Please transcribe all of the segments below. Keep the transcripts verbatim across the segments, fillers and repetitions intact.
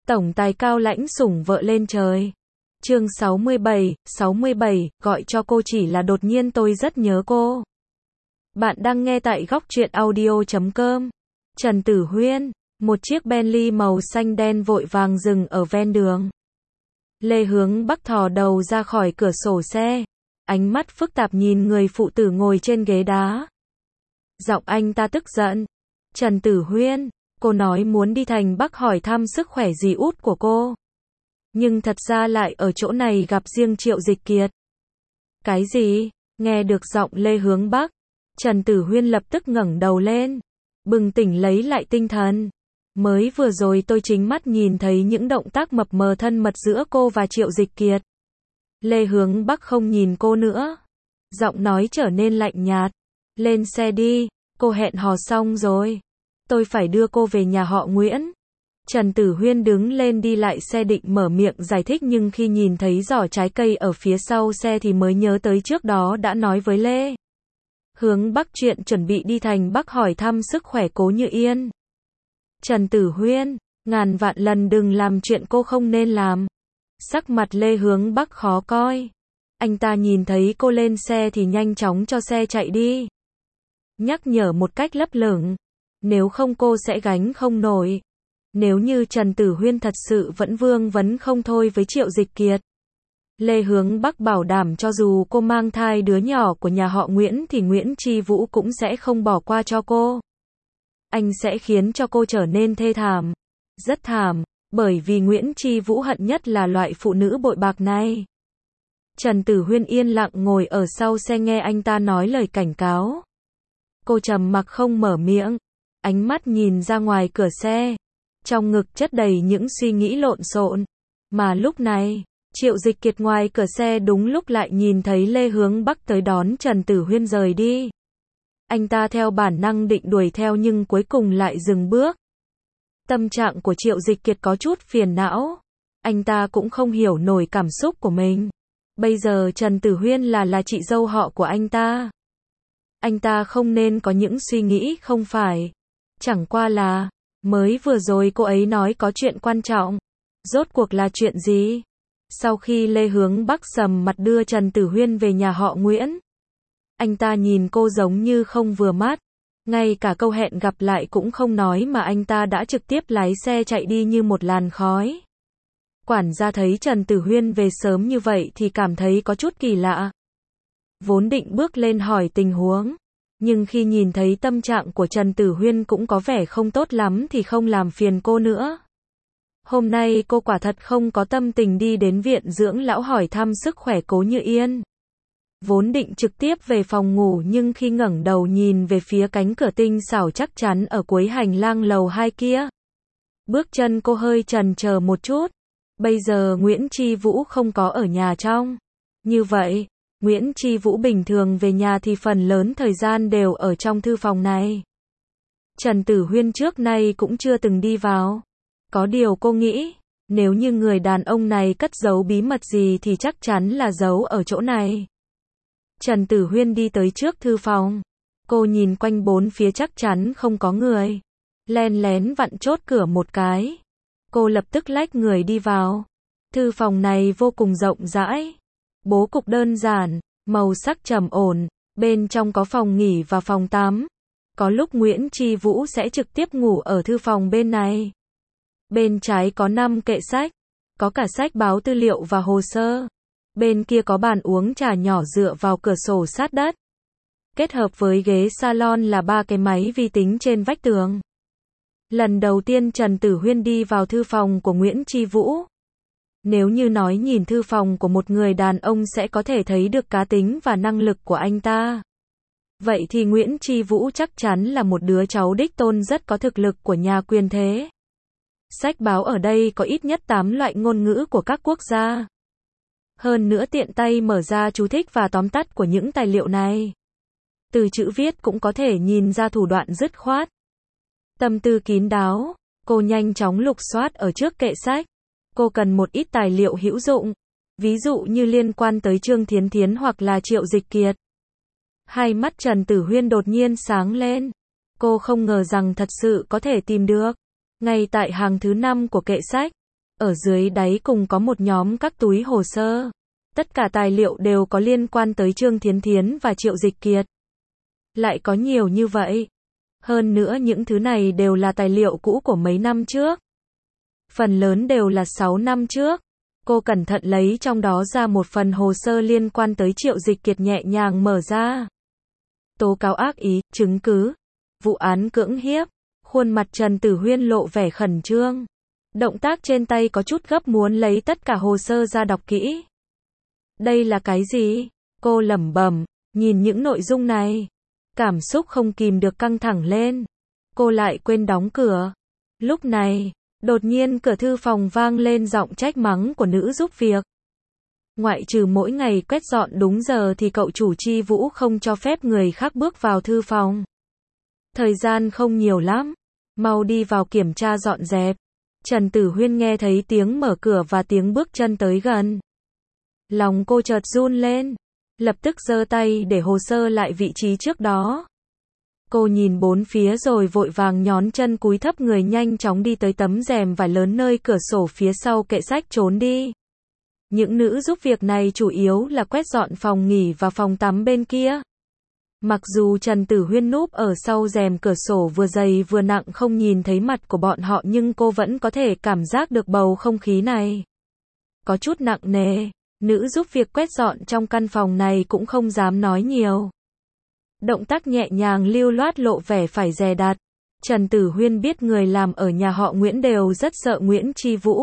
Tổng tài cao lãnh sủng vợ lên trời. Chương sáu mươi bảy, sáu mươi bảy, gọi cho cô chỉ là đột nhiên tôi rất nhớ cô. Bạn đang nghe tại góc truyện audio chấm com. Trần Tử Huyên, một chiếc Bentley màu xanh đen vội vàng dừng ở ven đường. Lê Hướng Bắc thò đầu ra khỏi cửa sổ xe, ánh mắt phức tạp nhìn người phụ tử ngồi trên ghế đá. Giọng anh ta tức giận. Trần Tử Huyên, cô nói muốn đi thành Bắc hỏi thăm sức khỏe dì út của cô. Nhưng thật ra lại ở chỗ này gặp riêng Triệu Dịch Kiệt. Cái gì? Nghe được giọng Lê Hướng Bắc, Trần Tử Huyên lập tức ngẩng đầu lên, bừng tỉnh lấy lại tinh thần. Mới vừa rồi tôi chính mắt nhìn thấy những động tác mập mờ thân mật giữa cô và Triệu Dịch Kiệt. Lê Hướng Bắc không nhìn cô nữa. Giọng nói trở nên lạnh nhạt. Lên xe đi, cô hẹn hò xong rồi. Tôi phải đưa cô về nhà họ Nguyễn. Trần Tử Huyên đứng lên đi lại xe định mở miệng giải thích nhưng khi nhìn thấy giỏ trái cây ở phía sau xe thì mới nhớ tới trước đó đã nói với Lê Hướng Bắc chuyện chuẩn bị đi thành Bắc hỏi thăm sức khỏe Cố Như Yên. Trần Tử Huyên, ngàn vạn lần đừng làm chuyện cô không nên làm. Sắc mặt Lê Hướng Bắc khó coi. Anh ta nhìn thấy cô lên xe thì nhanh chóng cho xe chạy đi. Nhắc nhở một cách lấp lửng. Nếu không cô sẽ gánh không nổi. Nếu như Trần Tử Huyên thật sự vẫn vương vấn không thôi với Triệu Dịch Kiệt, Lê Hướng Bắc bảo đảm cho dù cô mang thai đứa nhỏ của nhà họ Nguyễn thì Nguyễn Chi Vũ cũng sẽ không bỏ qua cho cô. Anh sẽ khiến cho cô trở nên thê thảm. Rất thảm, bởi vì Nguyễn Chi Vũ hận nhất là loại phụ nữ bội bạc này. Trần Tử Huyên yên lặng ngồi ở sau xe nghe anh ta nói lời cảnh cáo. Cô trầm mặc không mở miệng, ánh mắt nhìn ra ngoài cửa xe. Trong ngực chất đầy những suy nghĩ lộn xộn. Mà lúc này, Triệu Dịch Kiệt ngoài cửa xe đúng lúc lại nhìn thấy Lê Hướng Bắc tới đón Trần Tử Huyên rời đi. Anh ta theo bản năng định đuổi theo nhưng cuối cùng lại dừng bước. Tâm trạng của Triệu Dịch Kiệt có chút phiền não. Anh ta cũng không hiểu nổi cảm xúc của mình. Bây giờ Trần Tử Huyên là là chị dâu họ của anh ta. Anh ta không nên có những suy nghĩ không phải. Chẳng qua là, mới vừa rồi cô ấy nói có chuyện quan trọng. Rốt cuộc là chuyện gì? Sau khi Lê Hướng Bắc sầm mặt đưa Trần Tử Huyên về nhà họ Nguyễn, anh ta nhìn cô giống như không vừa mắt. Ngay cả câu hẹn gặp lại cũng không nói mà anh ta đã trực tiếp lái xe chạy đi như một làn khói. Quản gia thấy Trần Tử Huyên về sớm như vậy thì cảm thấy có chút kỳ lạ. Vốn định bước lên hỏi tình huống, nhưng khi nhìn thấy tâm trạng của Trần Tử Huyên cũng có vẻ không tốt lắm thì không làm phiền cô nữa. Hôm nay cô quả thật không có tâm tình đi đến viện dưỡng lão hỏi thăm sức khỏe Cố Như Yên. Vốn định trực tiếp về phòng ngủ nhưng khi ngẩng đầu nhìn về phía cánh cửa tinh xảo chắc chắn ở cuối hành lang lầu hai kia, bước chân cô hơi chần chờ một chút. Bây giờ Nguyễn Chi Vũ không có ở nhà trong. Như vậy, Nguyễn Chi Vũ bình thường về nhà thì phần lớn thời gian đều ở trong thư phòng này. Trần Tử Huyên trước nay cũng chưa từng đi vào. Có điều cô nghĩ, nếu như người đàn ông này cất giấu bí mật gì thì chắc chắn là giấu ở chỗ này. Trần Tử Huyên đi tới trước thư phòng. Cô nhìn quanh bốn phía chắc chắn không có người. Len lén vặn chốt cửa một cái. Cô lập tức lách người đi vào. Thư phòng này vô cùng rộng rãi. Bố cục đơn giản, màu sắc trầm ổn. Bên trong có phòng nghỉ và phòng tắm. Có lúc Nguyễn Chi Vũ sẽ trực tiếp ngủ ở thư phòng bên này. Bên trái có năm kệ sách. Có cả sách báo tư liệu và hồ sơ. Bên kia có bàn uống trà nhỏ dựa vào cửa sổ sát đất. Kết hợp với ghế salon là ba cái máy vi tính trên vách tường. Lần đầu tiên Trần Tử Huyên đi vào thư phòng của Nguyễn Chi Vũ. Nếu như nói nhìn thư phòng của một người đàn ông sẽ có thể thấy được cá tính và năng lực của anh ta. Vậy thì Nguyễn Chi Vũ chắc chắn là một đứa cháu đích tôn rất có thực lực của nhà quyền thế. Sách báo ở đây có ít nhất tám loại ngôn ngữ của các quốc gia. Hơn nữa tiện tay mở ra chú thích và tóm tắt của những tài liệu này. Từ chữ viết cũng có thể nhìn ra thủ đoạn dứt khoát. Tâm tư kín đáo, cô nhanh chóng lục soát ở trước kệ sách. Cô cần một ít tài liệu hữu dụng, ví dụ như liên quan tới Trương Thiến Thiến hoặc là Triệu Dịch Kiệt. Hai mắt Trần Tử Huyên đột nhiên sáng lên. Cô không ngờ rằng thật sự có thể tìm được. Ngay tại hàng thứ năm của kệ sách, Ở dưới đáy cùng có một nhóm các túi hồ sơ. Tất cả tài liệu đều có liên quan tới Trương Thiến Thiến và Triệu Dịch Kiệt. Lại có nhiều như vậy. Hơn nữa những thứ này đều là tài liệu cũ của mấy năm trước. Phần lớn đều là sáu năm trước. Cô cẩn thận lấy trong đó ra một phần hồ sơ liên quan tới Triệu Dịch Kiệt, nhẹ nhàng mở ra. Tố cáo ác ý, chứng cứ, vụ án cưỡng hiếp. Khuôn mặt Trần Tử Huyên lộ vẻ khẩn trương. Động tác trên tay có chút gấp, muốn lấy tất cả hồ sơ ra đọc kỹ. Đây là cái gì? Cô lẩm bẩm, nhìn những nội dung này. Cảm xúc không kìm được căng thẳng lên. Cô lại quên đóng cửa. Lúc này, đột nhiên cửa thư phòng vang lên giọng trách mắng của nữ giúp việc. Ngoại trừ mỗi ngày quét dọn đúng giờ thì cậu chủ Chi Vũ không cho phép người khác bước vào thư phòng. Thời gian không nhiều lắm. Mau đi vào kiểm tra dọn dẹp. Trần Tử Huyên nghe thấy tiếng mở cửa và tiếng bước chân tới gần. Lòng cô chợt run lên. Lập tức giơ tay để hồ sơ lại vị trí trước đó. Cô nhìn bốn phía rồi vội vàng nhón chân cúi thấp người, nhanh chóng đi tới tấm rèm vải lớn nơi cửa sổ phía sau kệ sách trốn đi. Những nữ giúp việc này chủ yếu là quét dọn phòng nghỉ và phòng tắm bên kia. Mặc dù Trần Tử Huyên núp ở sau rèm cửa sổ vừa dày vừa nặng không nhìn thấy mặt của bọn họ, nhưng cô vẫn có thể cảm giác được bầu không khí này. Có chút nặng nề. Nữ giúp việc quét dọn trong căn phòng này cũng không dám nói nhiều. Động tác nhẹ nhàng lưu loát, lộ vẻ phải dè dặt. Trần Tử Huyên biết người làm ở nhà họ Nguyễn đều rất sợ Nguyễn Chi Vũ.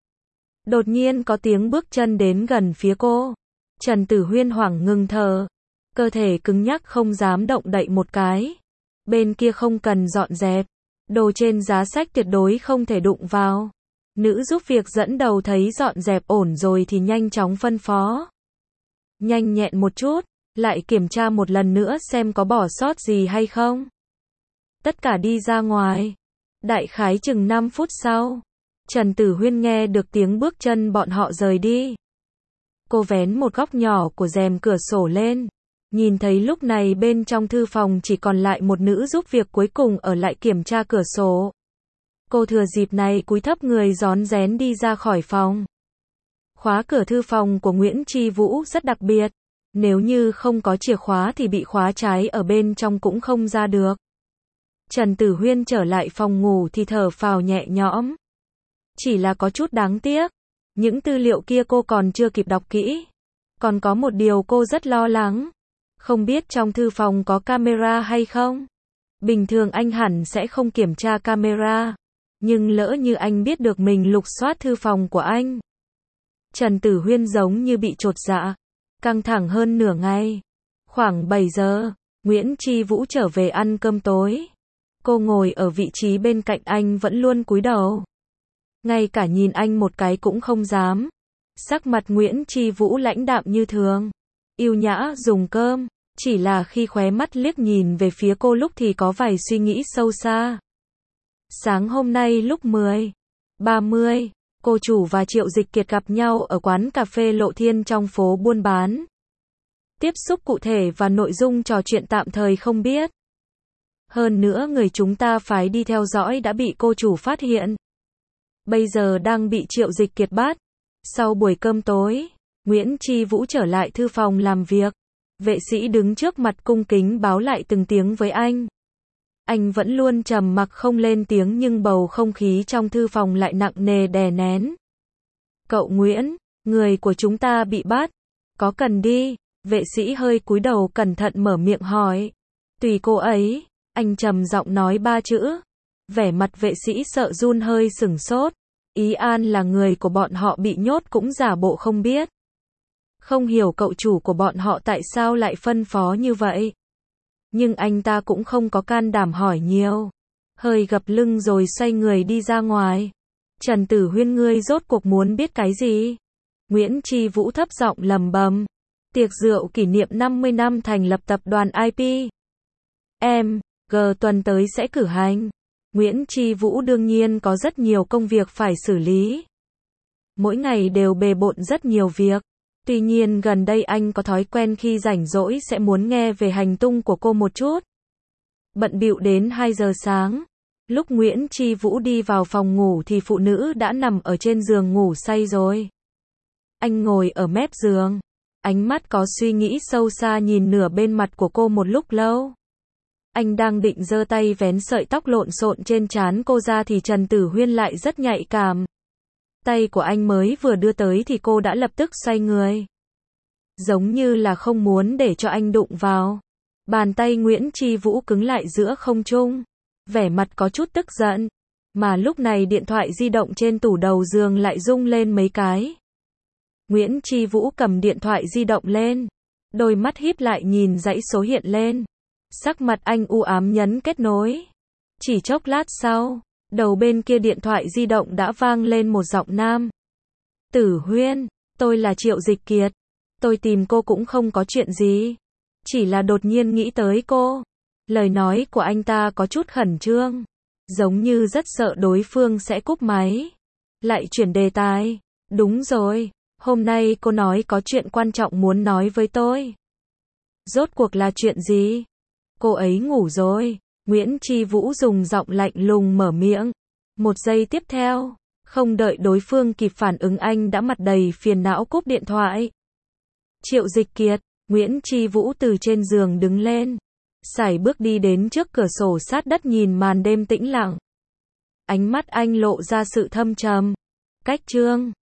Đột nhiên có tiếng bước chân đến gần phía cô. Trần Tử Huyên hoảng ngừng thở. Cơ thể cứng nhắc không dám động đậy một cái. Bên kia không cần dọn dẹp. Đồ trên giá sách tuyệt đối không thể đụng vào. Nữ giúp việc dẫn đầu thấy dọn dẹp ổn rồi thì nhanh chóng phân phó. Nhanh nhẹn một chút, lại kiểm tra một lần nữa xem có bỏ sót gì hay không. Tất cả đi ra ngoài. Đại khái chừng năm phút sau, Trần Tử Huyên nghe được tiếng bước chân bọn họ rời đi. Cô vén một góc nhỏ của rèm cửa sổ lên. Nhìn thấy lúc này bên trong thư phòng chỉ còn lại một nữ giúp việc cuối cùng ở lại kiểm tra cửa sổ. Cô thừa dịp này cúi thấp người rón rén đi ra khỏi phòng. Khóa cửa thư phòng của Nguyễn Chi Vũ rất đặc biệt. Nếu như không có chìa khóa thì bị khóa trái ở bên trong cũng không ra được. Trần Tử Huyên trở lại phòng ngủ thì thở phào nhẹ nhõm. Chỉ là có chút đáng tiếc. Những tư liệu kia cô còn chưa kịp đọc kỹ. Còn có một điều cô rất lo lắng. Không biết trong thư phòng có camera hay không? Bình thường anh hẳn sẽ không kiểm tra camera. Nhưng lỡ như anh biết được mình lục soát thư phòng của anh. Trần Tử Huyên giống như bị chột dạ. Căng thẳng hơn nửa ngày. Khoảng bảy giờ, Nguyễn Chi Vũ trở về ăn cơm tối. Cô ngồi ở vị trí bên cạnh anh vẫn luôn cúi đầu. Ngay cả nhìn anh một cái cũng không dám. Sắc mặt Nguyễn Chi Vũ lãnh đạm như thường. Yêu nhã dùng cơm. Chỉ là khi khóe mắt liếc nhìn về phía cô lúc thì có vài suy nghĩ sâu xa. Sáng hôm nay lúc mười ba mươi, cô chủ và Triệu Dịch Kiệt gặp nhau ở quán cà phê Lộ Thiên trong phố buôn bán. Tiếp xúc cụ thể và nội dung trò chuyện tạm thời không biết. Hơn nữa người chúng ta phải đi theo dõi đã bị cô chủ phát hiện. Bây giờ đang bị Triệu Dịch Kiệt bắt. Sau buổi cơm tối, Nguyễn Chi Vũ trở lại thư phòng làm việc. Vệ sĩ đứng trước mặt cung kính báo lại từng tiếng với anh. Anh vẫn luôn trầm mặc không lên tiếng nhưng bầu không khí trong thư phòng lại nặng nề đè nén. Cậu Nguyễn, người của chúng ta bị bắt. Có cần đi? Vệ sĩ hơi cúi đầu cẩn thận mở miệng hỏi. Tùy cô ấy, anh trầm giọng nói ba chữ. Vẻ mặt vệ sĩ sợ run hơi sửng sốt. Ý An là người của bọn họ bị nhốt cũng giả bộ không biết. Không hiểu cậu chủ của bọn họ tại sao lại phân phó như vậy. Nhưng anh ta cũng không có can đảm hỏi nhiều. Hơi gập lưng rồi xoay người đi ra ngoài. Trần Tử Huyên, ngươi rốt cuộc muốn biết cái gì? Nguyễn Chi Vũ thấp giọng lầm bầm. Tiệc rượu kỷ niệm năm mươi năm thành lập tập đoàn i pê. Em, G tuần tới sẽ cử hành. Nguyễn Chi Vũ đương nhiên có rất nhiều công việc phải xử lý. Mỗi ngày đều bề bộn rất nhiều việc. Tuy nhiên gần đây anh có thói quen khi rảnh rỗi sẽ muốn nghe về hành tung của cô một chút. Bận bịu đến hai giờ sáng. Lúc Nguyễn Chi Vũ đi vào phòng ngủ thì phụ nữ đã nằm ở trên giường ngủ say rồi. Anh ngồi ở mép giường, ánh mắt có suy nghĩ sâu xa nhìn nửa bên mặt của cô một lúc lâu. Anh đang định giơ tay vén sợi tóc lộn xộn trên trán cô ra thì Trần Tử Huyên lại rất nhạy cảm. Tay của anh mới vừa đưa tới thì cô đã lập tức xoay người. Giống như là không muốn để cho anh đụng vào. Bàn tay Nguyễn Chi Vũ cứng lại giữa không trung. Vẻ mặt có chút tức giận. Mà lúc này điện thoại di động trên tủ đầu giường lại rung lên mấy cái. Nguyễn Chi Vũ cầm điện thoại di động lên. Đôi mắt híp lại nhìn dãy số hiện lên. Sắc mặt anh u ám nhấn kết nối. Chỉ chốc lát sau, đầu bên kia điện thoại di động đã vang lên một giọng nam. Tử Huyên, tôi là Triệu Dịch Kiệt. Tôi tìm cô cũng không có chuyện gì. Chỉ là đột nhiên nghĩ tới cô. Lời nói của anh ta có chút khẩn trương. Giống như rất sợ đối phương sẽ cúp máy. Lại chuyển đề tài. Đúng rồi, hôm nay cô nói có chuyện quan trọng muốn nói với tôi. Rốt cuộc là chuyện gì? Cô ấy ngủ rồi. Nguyễn Chi Vũ dùng giọng lạnh lùng mở miệng. Một giây tiếp theo, không đợi đối phương kịp phản ứng anh đã mặt đầy phiền não cúp điện thoại. Triệu Dịch Kiệt, Nguyễn Chi Vũ từ trên giường đứng lên. Sải bước đi đến trước cửa sổ sát đất nhìn màn đêm tĩnh lặng. Ánh mắt anh lộ ra sự thâm trầm. Cách chương